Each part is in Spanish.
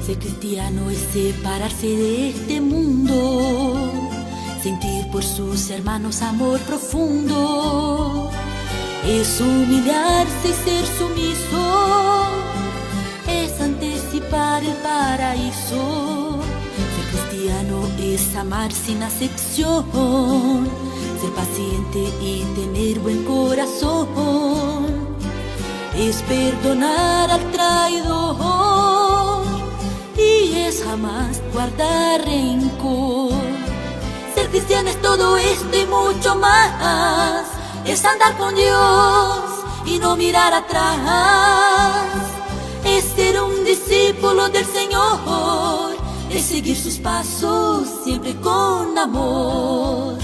Ser cristiano es separarse de este mundo, sentir por sus hermanos amor profundo, es humillarse y ser sumiso, es anticipar el paraíso. Ser cristiano es amar sin acepción, ser paciente y tener buen corazón, es perdonar al traidor y es jamás guardar rencor. Ser cristiano es todo esto y mucho más, es andar con Dios y no mirar atrás, es ser un discípulo del Señor, es seguir sus pasos siempre con amor.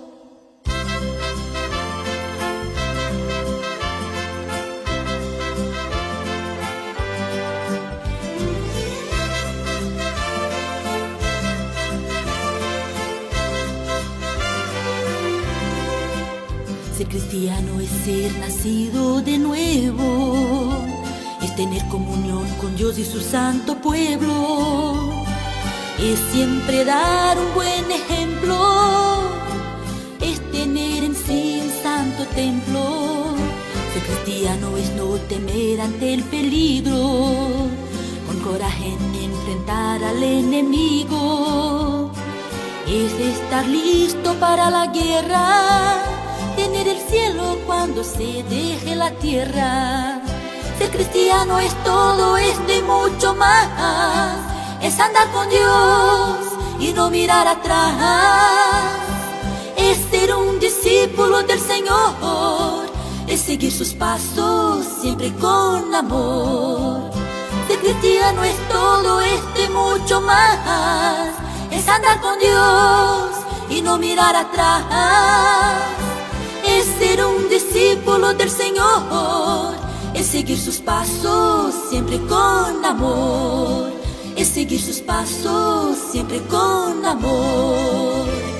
Ser cristiano es ser nacido de nuevo, es tener comunión con Dios y su santo pueblo, es siempre dar un buen ejemplo, es tener en sí un santo templo. Ser cristiano es no temer ante el peligro, con coraje enfrentar al enemigo, es estar listo para la guerra, tener el cielo cuando se deje la tierra. Ser cristiano es todo esto y mucho más, es andar con Dios y no mirar atrás, es ser un discípulo del Señor, es seguir sus pasos siempre con amor. Ser cristiano es todo esto y mucho más, es andar con Dios y no mirar atrás, es ser un discípulo del Señor, es seguir sus pasos siempre con amor, es seguir sus pasos siempre con amor.